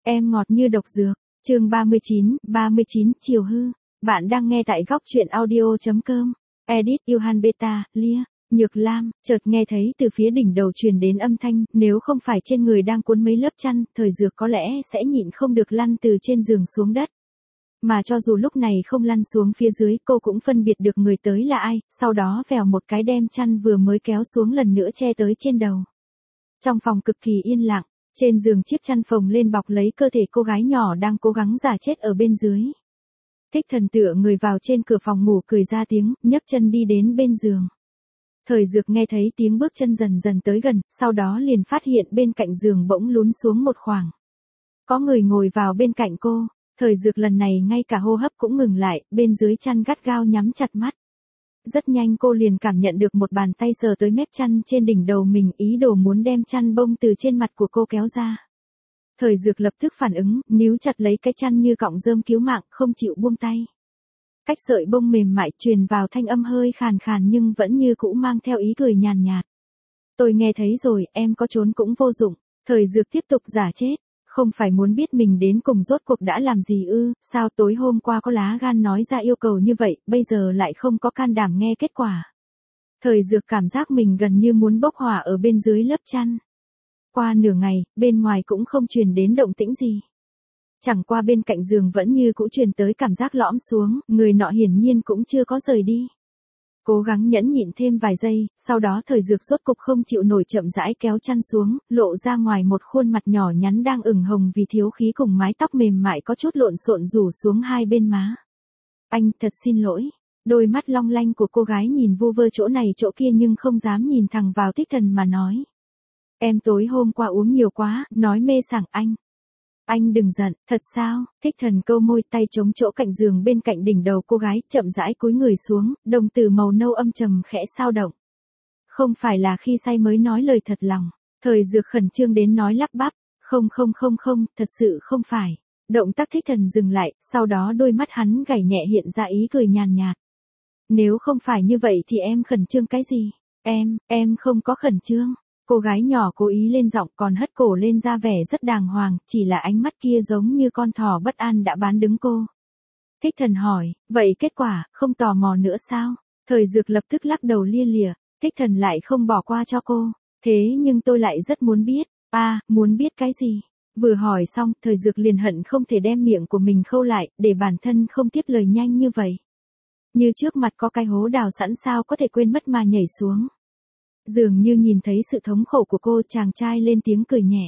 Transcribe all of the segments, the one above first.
Em ngọt như độc dược. Chương 39, chiều hư. Bạn đang nghe tại góc truyện audio.com. Edit Ilhan Beta, Lia, Nhược Lam, chợt nghe thấy từ phía đỉnh đầu truyền đến âm thanh, nếu không phải trên người đang cuốn mấy lớp chăn, Thời Dược có lẽ sẽ nhịn không được lăn từ trên giường xuống đất. Mà cho dù lúc này không lăn xuống phía dưới, cô cũng phân biệt được người tới là ai, sau đó vèo một cái đem chăn vừa mới kéo xuống lần nữa che tới trên đầu. Trong phòng cực kỳ yên lặng, trên giường chiếc chăn phồng lên bọc lấy cơ thể cô gái nhỏ đang cố gắng giả chết ở bên dưới. Thích Thần tựa người vào trên cửa phòng ngủ cười ra tiếng, nhấc chân đi đến bên giường. Thời Dược nghe thấy tiếng bước chân dần dần tới gần, sau đó liền phát hiện bên cạnh giường bỗng lún xuống một khoảng. Có người ngồi vào bên cạnh cô, Thời Dược lần này ngay cả hô hấp cũng ngừng lại, bên dưới chăn gắt gao nhắm chặt mắt. Rất nhanh cô liền cảm nhận được một bàn tay sờ tới mép chăn trên đỉnh đầu mình, ý đồ muốn đem chăn bông từ trên mặt của cô kéo ra. Thời Dược lập tức phản ứng, níu chặt lấy cái chăn như cọng rơm cứu mạng, không chịu buông tay. Cách sợi bông mềm mại truyền vào thanh âm hơi khàn khàn nhưng vẫn như cũ mang theo ý cười nhàn nhạt. Tôi nghe thấy rồi, em có trốn cũng vô dụng. Thời Dược tiếp tục giả chết. Không phải muốn biết mình đến cùng rốt cuộc đã làm gì ư, sao tối hôm qua có lá gan nói ra yêu cầu như vậy, bây giờ lại không có can đảm nghe kết quả. Thời Dược cảm giác mình gần như muốn bốc hỏa ở bên dưới lớp chăn. Qua nửa ngày, bên ngoài cũng không truyền đến động tĩnh gì. Chẳng qua bên cạnh giường vẫn như cũ truyền tới cảm giác lõm xuống, người nọ hiển nhiên cũng chưa có rời đi. Cố gắng nhẫn nhịn thêm vài giây, sau đó Thời Dược rốt cục không chịu nổi chậm rãi kéo chăn xuống, lộ ra ngoài một khuôn mặt nhỏ nhắn đang ửng hồng vì thiếu khí cùng mái tóc mềm mại có chút lộn xộn rủ xuống hai bên má. Anh thật xin lỗi. Đôi mắt long lanh của cô gái nhìn vu vơ chỗ này chỗ kia nhưng không dám nhìn thẳng vào Thích Thần mà nói. Em tối hôm qua uống nhiều quá, nói mê sảng anh. Anh đừng giận, thật sao? Thích Thần câu môi, tay chống chỗ cạnh giường bên cạnh đỉnh đầu cô gái, chậm rãi cúi người xuống, đồng tử màu nâu âm trầm khẽ sao động. Không phải là khi say mới nói lời thật lòng. Thời Dược khẩn trương đến nói lắp bắp, không, thật sự không phải. Động tác Thích Thần dừng lại, sau đó đôi mắt hắn gảy nhẹ hiện ra ý cười nhàn nhạt. Nếu không phải như vậy thì em khẩn trương cái gì? Em không có khẩn trương. Cô gái nhỏ cố ý lên giọng còn hất cổ lên ra vẻ rất đàng hoàng, chỉ là ánh mắt kia giống như con thỏ bất an đã bán đứng cô. Thích Thần hỏi, vậy kết quả, không tò mò nữa sao? Thời Dược lập tức lắc đầu lia lịa, Thích Thần lại không bỏ qua cho cô. Thế nhưng tôi lại rất muốn biết. Muốn biết cái gì? Vừa hỏi xong, Thời Dược liền hận không thể đem miệng của mình khâu lại, để bản thân không tiếp lời nhanh như vậy. Như trước mặt có cái hố đào sẵn sao có thể quên mất mà nhảy xuống. Dường như nhìn thấy sự thống khổ của cô, chàng trai lên tiếng cười nhẹ.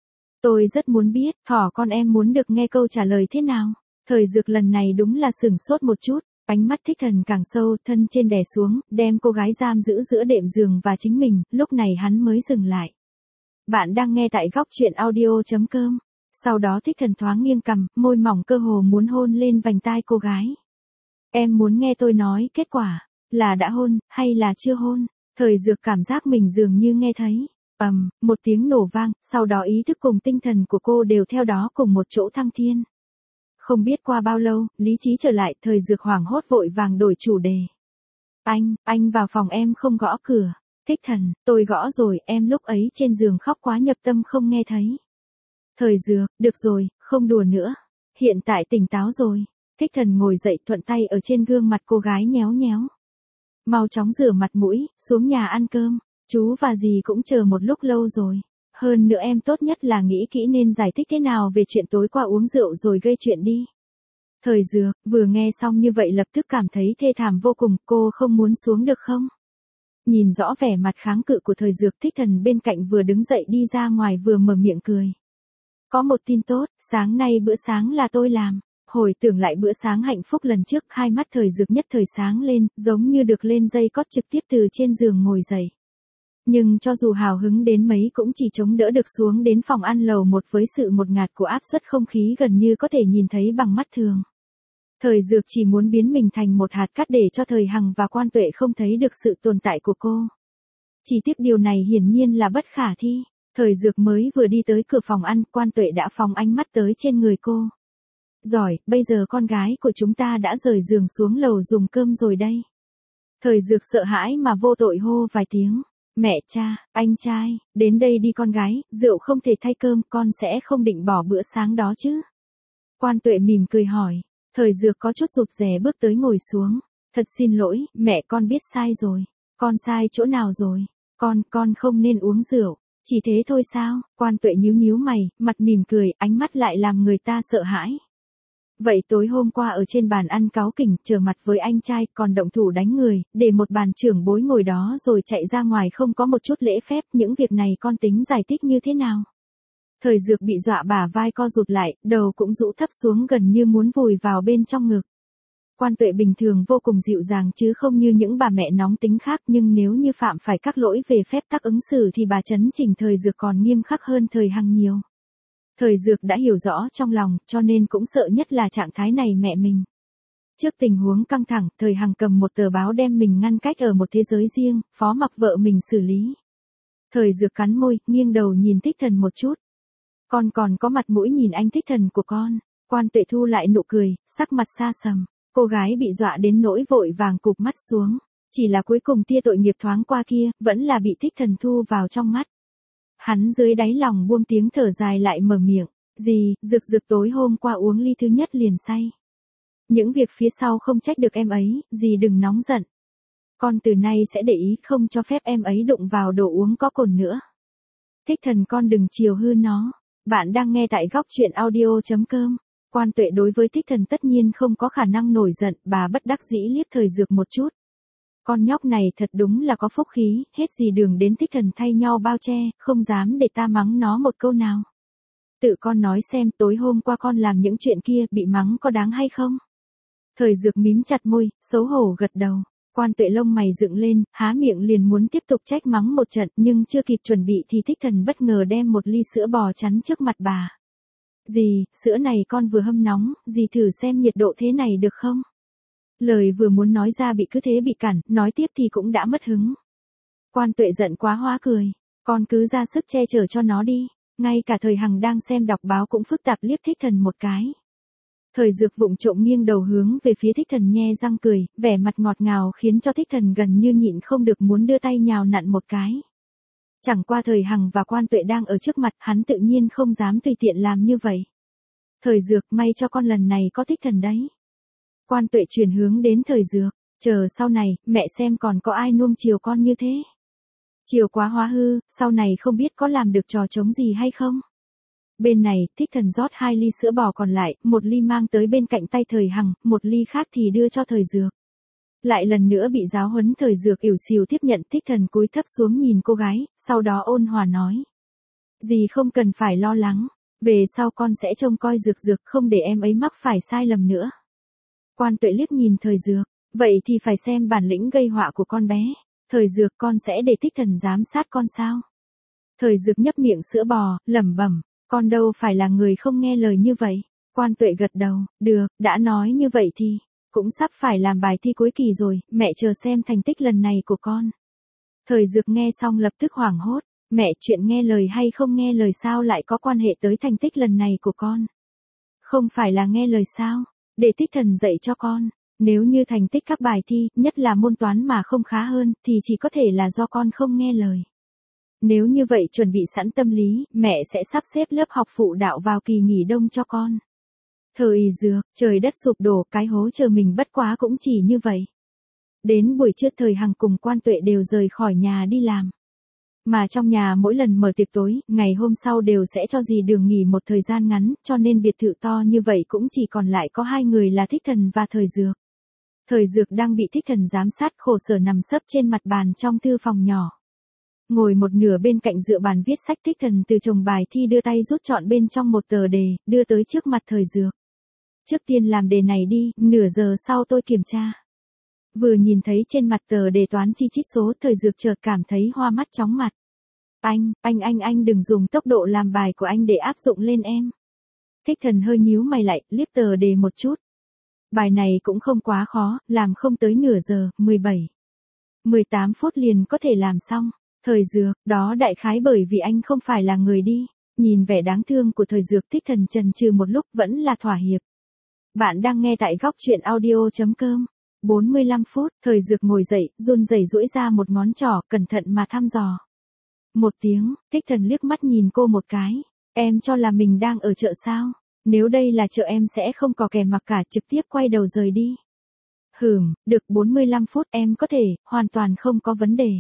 Tôi rất muốn biết, thỏ con em muốn được nghe câu trả lời thế nào. Thời Dược lần này đúng là sửng sốt một chút, ánh mắt Thích Thần càng sâu, thân trên đè xuống, đem cô gái giam giữ giữa đệm giường và chính mình, lúc này hắn mới dừng lại. Bạn đang nghe tại góc truyện audio.com. Sau đó Thích Thần thoáng nghiêng cằm, môi mỏng cơ hồ muốn hôn lên vành tai cô gái. Em muốn nghe tôi nói kết quả, là đã hôn, hay là chưa hôn? Thời Dược cảm giác mình dường như nghe thấy, một tiếng nổ vang, sau đó ý thức cùng tinh thần của cô đều theo đó cùng một chỗ thăng thiên. Không biết qua bao lâu, lý trí trở lại, Thời Dược hoảng hốt vội vàng đổi chủ đề. Anh vào phòng em không gõ cửa. Thích Thần, tôi gõ rồi, em lúc ấy trên giường khóc quá nhập tâm không nghe thấy. Thời Dược, được rồi, không đùa nữa. Hiện tại tỉnh táo rồi. Thích Thần ngồi dậy thuận tay ở trên gương mặt cô gái nhéo nhéo. Mau chóng rửa mặt mũi, xuống nhà ăn cơm. Chú và dì cũng chờ một lúc lâu rồi. Hơn nữa em tốt nhất là nghĩ kỹ nên giải thích thế nào về chuyện tối qua uống rượu rồi gây chuyện đi. Thời Dược, vừa nghe xong như vậy lập tức cảm thấy thê thảm vô cùng, cô không muốn xuống được không? Nhìn rõ vẻ mặt kháng cự của Thời Dược, Thích Thần bên cạnh vừa đứng dậy đi ra ngoài vừa mở miệng cười. Có một tin tốt, sáng nay bữa sáng là tôi làm. Hồi tưởng lại bữa sáng hạnh phúc lần trước, hai mắt Thời Dược nhất thời sáng lên, giống như được lên dây cót trực tiếp từ trên giường ngồi dậy. Nhưng cho dù hào hứng đến mấy cũng chỉ chống đỡ được xuống đến phòng ăn lầu một với sự một ngạt của áp suất không khí gần như có thể nhìn thấy bằng mắt thường. Thời Dược chỉ muốn biến mình thành một hạt cát để cho Thời Hằng và Quan Tuệ không thấy được sự tồn tại của cô. Chỉ tiếc điều này hiển nhiên là bất khả thi. Thời Dược mới vừa đi tới cửa phòng ăn, Quan Tuệ đã phóng ánh mắt tới trên người cô. Giỏi, bây giờ con gái của chúng ta đã rời giường xuống lầu dùng cơm rồi đây. Thời Dược sợ hãi mà vô tội hô vài tiếng. Mẹ cha, anh trai, đến đây đi con gái, rượu không thể thay cơm, con sẽ không định bỏ bữa sáng đó chứ. Quan Tuệ mỉm cười hỏi. Thời Dược có chút rụt rè bước tới ngồi xuống. Thật xin lỗi, mẹ con biết sai rồi. Con sai chỗ nào rồi? Con không nên uống rượu. Chỉ thế thôi sao? Quan Tuệ nhíu nhíu mày, mặt mỉm cười, ánh mắt lại làm người ta sợ hãi. Vậy tối hôm qua ở trên bàn ăn cáu kỉnh, trở mặt với anh trai, còn động thủ đánh người, để một bàn trưởng bối ngồi đó rồi chạy ra ngoài không có một chút lễ phép, những việc này con tính giải thích như thế nào? Thời Dược bị dọa bả vai co rụt lại, đầu cũng rũ thấp xuống gần như muốn vùi vào bên trong ngực. Quan Tuệ bình thường vô cùng dịu dàng chứ không như những bà mẹ nóng tính khác, nhưng nếu như phạm phải các lỗi về phép tắc ứng xử thì bà chấn chỉnh Thời Dược còn nghiêm khắc hơn Thời Hằng nhiều. Thời Dược đã hiểu rõ trong lòng, cho nên cũng sợ nhất là trạng thái này mẹ mình. Trước tình huống căng thẳng, Thời Hằng cầm một tờ báo đem mình ngăn cách ở một thế giới riêng, phó mặc vợ mình xử lý. Thời Dược cắn môi, nghiêng đầu nhìn Thích Thần một chút. Con còn có mặt mũi nhìn anh Thích Thần của con. Quan Tuệ thu lại nụ cười, sắc mặt xa sầm. Cô gái bị dọa đến nỗi vội vàng cụp mắt xuống. Chỉ là cuối cùng tia tội nghiệp thoáng qua kia, vẫn là bị Thích Thần thu vào trong mắt. Hắn dưới đáy lòng buông tiếng thở dài lại mở miệng. Dược tối hôm qua uống ly thứ nhất liền say. Những việc phía sau không trách được em ấy, dì đừng nóng giận. Con từ nay sẽ để ý không cho phép em ấy đụng vào đồ uống có cồn nữa. Thích Thần con đừng chiều hư nó. Bạn đang nghe tại góc truyện audio.com. Quan Tuệ đối với Thích Thần tất nhiên không có khả năng nổi giận, bà bất đắc dĩ liếc Thời Dược một chút. Con nhóc này thật đúng là có phúc khí, hết gì đường đến Thích Thần thay nhau bao che, không dám để ta mắng nó một câu nào. Tự con nói xem tối hôm qua con làm những chuyện kia bị mắng có đáng hay không? Thời Dược mím chặt môi, xấu hổ gật đầu. Quan Tuệ lông mày dựng lên, há miệng liền muốn tiếp tục trách mắng một trận nhưng chưa kịp chuẩn bị thì Thích Thần bất ngờ đem một ly sữa bò chắn trước mặt bà. Dì, sữa này con vừa hâm nóng, dì thử xem nhiệt độ thế này được không? Lời vừa muốn nói ra bị cứ thế bị cản, nói tiếp thì cũng đã mất hứng. Quan Tuệ giận quá hóa cười. Con cứ ra sức che chở cho nó đi. Ngay cả Thời Hằng đang xem đọc báo cũng phức tạp liếc Thích Thần một cái. Thời Dược vụng trộm nghiêng đầu hướng về phía Thích Thần nhe răng cười, vẻ mặt ngọt ngào khiến cho Thích Thần gần như nhịn không được muốn đưa tay nhào nặn một cái. Chẳng qua Thời Hằng và Quan Tuệ đang ở trước mặt, hắn tự nhiên không dám tùy tiện làm như vậy. Thời Dược, may cho con lần này có Thích Thần đấy. Quan Tuệ chuyển hướng đến Thời Dược, chờ sau này, mẹ xem còn có ai nuông chiều con như thế. Chiều quá hóa hư, sau này không biết có làm được trò trống gì hay không. Bên này, Thích Thần rót 2 ly sữa bò còn lại, một ly mang tới bên cạnh tay Thời Hằng, một ly khác thì đưa cho Thời Dược. Lại lần nữa bị giáo huấn. Thời Dược ỉu xìu tiếp nhận. Thích Thần cúi thấp xuống nhìn cô gái, sau đó ôn hòa nói. Dì không cần phải lo lắng, về sau con sẽ trông coi Dược không để em ấy mắc phải sai lầm nữa. Quan Tuệ liếc nhìn Thời Dược, vậy thì phải xem bản lĩnh gây họa của con bé. Thời Dược con sẽ để Thích Thần giám sát con sao? Thời Dược nhấp miệng sữa bò, lẩm bẩm, con đâu phải là người không nghe lời như vậy. Quan Tuệ gật đầu, được, đã nói như vậy thì, cũng sắp phải làm bài thi cuối kỳ rồi, mẹ chờ xem thành tích lần này của con. Thời Dược nghe xong lập tức hoảng hốt, mẹ chuyện nghe lời hay không nghe lời sao lại có quan hệ tới thành tích lần này của con? Không phải là nghe lời sao? Để Thích Thần dạy cho con. Nếu như thành tích các bài thi, nhất là môn toán mà không khá hơn, thì chỉ có thể là do con không nghe lời. Nếu như vậy chuẩn bị sẵn tâm lý, mẹ sẽ sắp xếp lớp học phụ đạo vào kỳ nghỉ đông cho con. Thời Dược, trời đất sụp đổ, cái hố chờ mình bất quá cũng chỉ như vậy. Đến buổi trưa Thời Hằng cùng Quan Tuệ đều rời khỏi nhà đi làm. Mà trong nhà mỗi lần mở tiệc tối, ngày hôm sau đều sẽ cho dì Đường nghỉ một thời gian ngắn, cho nên biệt thự to như vậy cũng chỉ còn lại có 2 người là Thích Thần và Thời Dược. Thời Dược đang bị Thích Thần giám sát khổ sở nằm sấp trên mặt bàn trong thư phòng nhỏ. Ngồi một nửa bên cạnh dựa bàn viết sách. Thích Thần từ chồng bài thi đưa tay rút chọn bên trong một tờ đề, đưa tới trước mặt Thời Dược. Trước tiên làm đề này đi, nửa giờ sau tôi kiểm tra. Vừa nhìn thấy trên mặt tờ đề toán chi chít số, Thời Dược chợt cảm thấy hoa mắt chóng mặt. Anh đừng dùng tốc độ làm bài của anh để áp dụng lên em. Thích Thần hơi nhíu mày lại, liếc tờ đề một chút. Bài này cũng không quá khó, làm không tới nửa giờ, 18 phút liền có thể làm xong. Thời Dược, đó đại khái bởi vì anh không phải là người đi. Nhìn vẻ đáng thương của Thời Dược, Thích Thần chần chừ một lúc vẫn là thỏa hiệp. Bạn đang nghe tại góc truyện audio.com. 45 phút, Thời Dược ngồi dậy, run rẩy duỗi ra một ngón trỏ, cẩn thận mà thăm dò. Một tiếng, Thích Thần liếc mắt nhìn cô một cái. Em cho là mình đang ở chợ sao? Nếu đây là chợ em sẽ không có kẻ mặc cả, trực tiếp quay đầu rời đi. Được 45 phút em có thể, hoàn toàn không có vấn đề.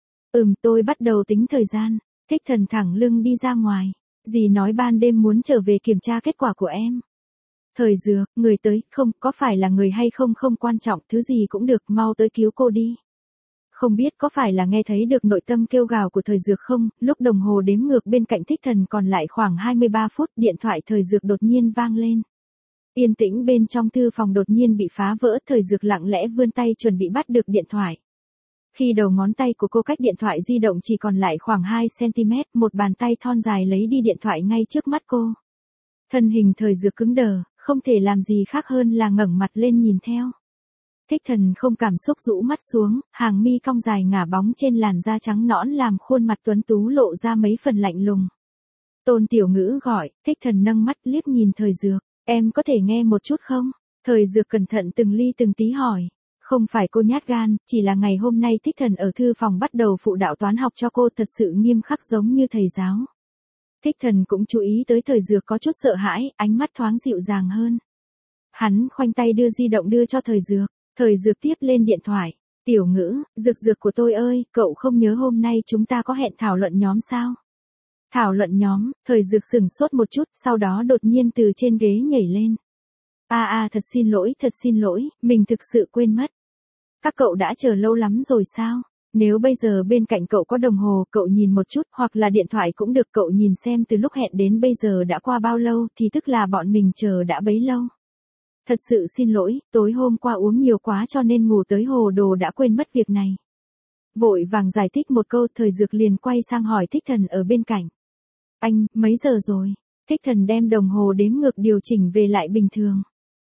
Tôi bắt đầu tính thời gian. Thích Thần thẳng lưng đi ra ngoài. Dì nói ban đêm muốn trở về kiểm tra kết quả của em. Thời Dược, người tới, không, có phải là người hay không không quan trọng, thứ gì cũng được, mau tới cứu cô đi. Không biết có phải là nghe thấy được nội tâm kêu gào của Thời Dược không, lúc đồng hồ đếm ngược bên cạnh Thích Thần còn lại khoảng 23 phút, điện thoại Thời Dược đột nhiên vang lên. Yên tĩnh bên trong thư phòng đột nhiên bị phá vỡ, Thời Dược lặng lẽ vươn tay chuẩn bị bắt được điện thoại. Khi đầu ngón tay của cô cách điện thoại di động chỉ còn lại khoảng 2cm, một bàn tay thon dài lấy đi điện thoại ngay trước mắt cô. Thân hình Thời Dược cứng đờ, không thể làm gì khác hơn là ngẩng mặt lên nhìn theo. Thích Thần không cảm xúc rũ mắt xuống, hàng mi cong dài ngả bóng trên làn da trắng nõn làm khuôn mặt tuấn tú lộ ra mấy phần lạnh lùng. Tôn Tiểu Ngữ gọi, Thích Thần nâng mắt liếc nhìn Thời Dược, em có thể nghe một chút không? Thời Dược cẩn thận từng ly từng tí hỏi. Không phải cô nhát gan, chỉ là ngày hôm nay Thích Thần ở thư phòng bắt đầu phụ đạo toán học cho cô thật sự nghiêm khắc giống như thầy giáo. Thích Thần cũng chú ý tới Thời Dược có chút sợ hãi, ánh mắt thoáng dịu dàng hơn. Hắn khoanh tay đưa di động đưa cho Thời Dược. Thời Dược tiếp lên điện thoại. Tiểu Ngữ, Dược của tôi ơi, cậu không nhớ hôm nay chúng ta có hẹn thảo luận nhóm sao? Thảo luận nhóm, Thời Dược sửng sốt một chút, sau đó đột nhiên từ trên ghế nhảy lên. Thật xin lỗi, mình thực sự quên mất. Các cậu đã chờ lâu lắm rồi sao? Nếu bây giờ bên cạnh cậu có đồng hồ, cậu nhìn một chút, hoặc là điện thoại cũng được, cậu nhìn xem từ lúc hẹn đến bây giờ đã qua bao lâu, thì tức là bọn mình chờ đã bấy lâu. Thật sự xin lỗi, tối hôm qua uống nhiều quá cho nên ngủ tới hồ đồ đã quên mất việc này. Vội vàng giải thích một câu, Thời Dược liền quay sang hỏi Thích Thần ở bên cạnh. Anh, mấy giờ rồi? Thích Thần đem đồng hồ đếm ngược điều chỉnh về lại bình thường.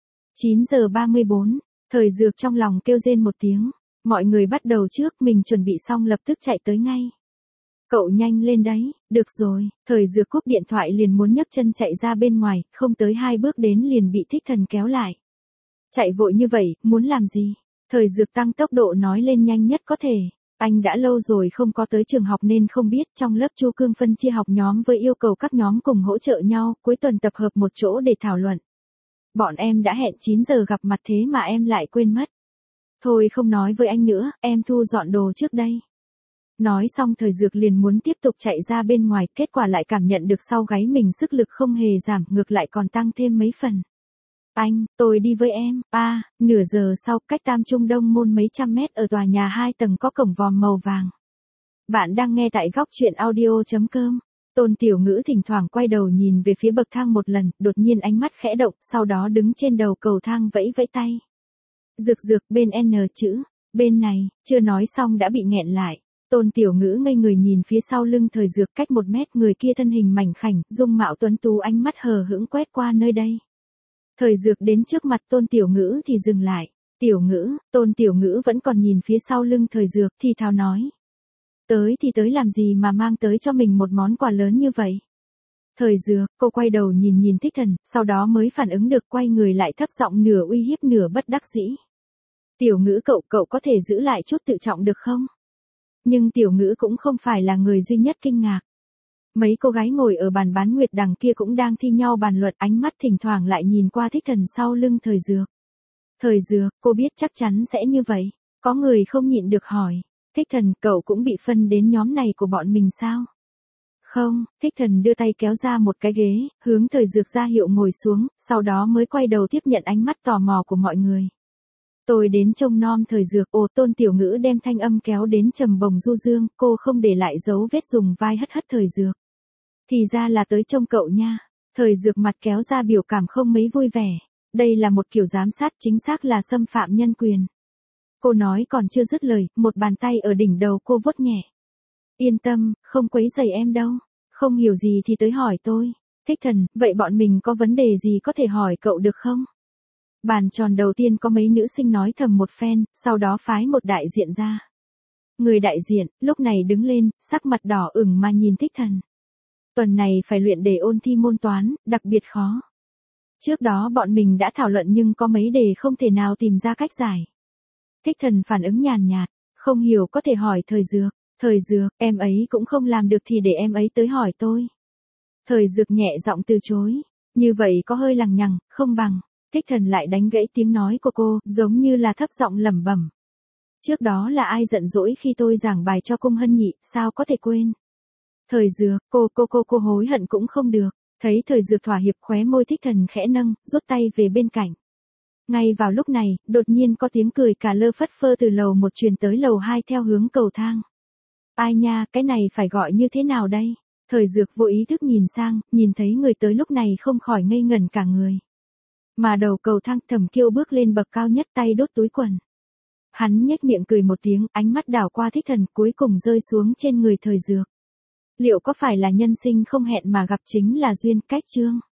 9 giờ 34, Thời Dược trong lòng kêu rên một tiếng. Mọi người bắt đầu trước, mình chuẩn bị xong lập tức chạy tới ngay. Cậu nhanh lên đấy, được rồi, Thời Dược cúp điện thoại liền muốn nhấc chân chạy ra bên ngoài, không tới 2 bước đến liền bị Thích Thần kéo lại. Chạy vội như vậy, muốn làm gì? Thời Dược tăng tốc độ nói lên nhanh nhất có thể. Anh đã lâu rồi không có tới trường học nên không biết, trong lớp Chu Cương phân chia học nhóm với yêu cầu các nhóm cùng hỗ trợ nhau, cuối tuần tập hợp một chỗ để thảo luận. Bọn em đã hẹn 9 giờ gặp mặt thế mà em lại quên mất. Thôi không nói với anh nữa, em thu dọn đồ trước đây. Nói xong Thời Dược liền muốn tiếp tục chạy ra bên ngoài, kết quả lại cảm nhận được sau gáy mình sức lực không hề giảm, ngược lại còn tăng thêm mấy phần. Anh, tôi đi với em. Nửa giờ sau, cách Tam Trung Đông Môn mấy trăm mét ở tòa nhà 2 tầng có cổng vòm màu vàng. Bạn đang nghe tại góc truyện audio.com. Tôn Tiểu Ngữ thỉnh thoảng quay đầu nhìn về phía bậc thang một lần, đột nhiên ánh mắt khẽ động, sau đó đứng trên đầu cầu thang vẫy vẫy tay. Dược, bên N chữ, bên này, chưa nói xong đã bị nghẹn lại. Tôn Tiểu Ngữ ngây người nhìn phía sau lưng Thời Dược, cách 1 mét, người kia thân hình mảnh khảnh, dung mạo tuấn tú, ánh mắt hờ hững quét qua nơi đây. Thời Dược đến trước mặt Tôn Tiểu Ngữ thì dừng lại. Tôn Tiểu Ngữ vẫn còn nhìn phía sau lưng Thời Dược thì thào nói. Tới thì tới làm gì mà mang tới cho mình một món quà lớn như vậy? Thời Dược, cô quay đầu nhìn Thích Thần, sau đó mới phản ứng được, quay người lại thấp giọng nửa uy hiếp nửa bất đắc dĩ. Tiểu Ngữ cậu có thể giữ lại chút tự trọng được không? Nhưng Tiểu Ngữ cũng không phải là người duy nhất kinh ngạc. Mấy cô gái ngồi ở bàn bán nguyệt đằng kia cũng đang thi nhau bàn luận, ánh mắt thỉnh thoảng lại nhìn qua Thích Thần sau lưng Thời Dược. Thời Dược, cô biết chắc chắn sẽ như vậy. Có người không nhịn được hỏi. Thích Thần, cậu cũng bị phân đến nhóm này của bọn mình sao? Không, Thích Thần đưa tay kéo ra một cái ghế, hướng Thời Dược ra hiệu ngồi xuống, sau đó mới quay đầu tiếp nhận ánh mắt tò mò của mọi người. Tôi đến trông nom Thời Dược. Tôn Tiểu Ngữ đem thanh âm kéo đến trầm bồng du dương, cô không để lại dấu vết dùng vai hất Thời Dược. Thì ra là tới trông cậu nha. Thời Dược mặt kéo ra biểu cảm không mấy vui vẻ. Đây là một kiểu giám sát, chính xác là xâm phạm nhân quyền. Cô nói còn chưa dứt lời, một bàn tay ở đỉnh đầu cô vuốt nhẹ. Yên tâm, không quấy rầy em đâu. Không hiểu gì thì tới hỏi tôi. Thích Thần, vậy bọn mình có vấn đề gì có thể hỏi cậu được không? Bàn tròn đầu tiên có mấy nữ sinh nói thầm một phen, sau đó phái một đại diện ra. Người đại diện, lúc này đứng lên, sắc mặt đỏ ửng mà nhìn Thích Thần. Tuần này phải luyện để ôn thi môn toán, đặc biệt khó. Trước đó bọn mình đã thảo luận nhưng có mấy đề không thể nào tìm ra cách giải. Thích Thần phản ứng nhàn nhạt, không hiểu có thể hỏi Thời Dược, em ấy cũng không làm được thì để em ấy tới hỏi tôi. Thời Dược nhẹ giọng từ chối, như vậy có hơi lằng nhằng, không bằng. Thích Thần lại đánh gãy tiếng nói của cô, giống như là thấp giọng lẩm bẩm. Trước đó là ai giận dỗi khi tôi giảng bài cho Cung Hân Nhị, sao có thể quên. Thời Dược, cô hối hận cũng không được. Thấy Thời Dược thỏa hiệp, khóe môi Thích Thần khẽ nâng, rút tay về bên cạnh. Ngay vào lúc này, đột nhiên có tiếng cười cả lơ phất phơ từ lầu 1 truyền tới lầu 2 theo hướng cầu thang. Ai nha, cái này phải gọi như thế nào đây? Thời Dược vô ý thức nhìn sang, nhìn thấy người tới lúc này không khỏi ngây ngẩn cả người. Mà đầu cầu thang Thẩm Kiêu bước lên bậc cao nhất, tay đốt túi quần. Hắn nhếch miệng cười một tiếng, ánh mắt đảo qua Thích Thần, cuối cùng rơi xuống trên người Thời Dược. Liệu có phải là nhân sinh không hẹn mà gặp chính là duyên cách chương?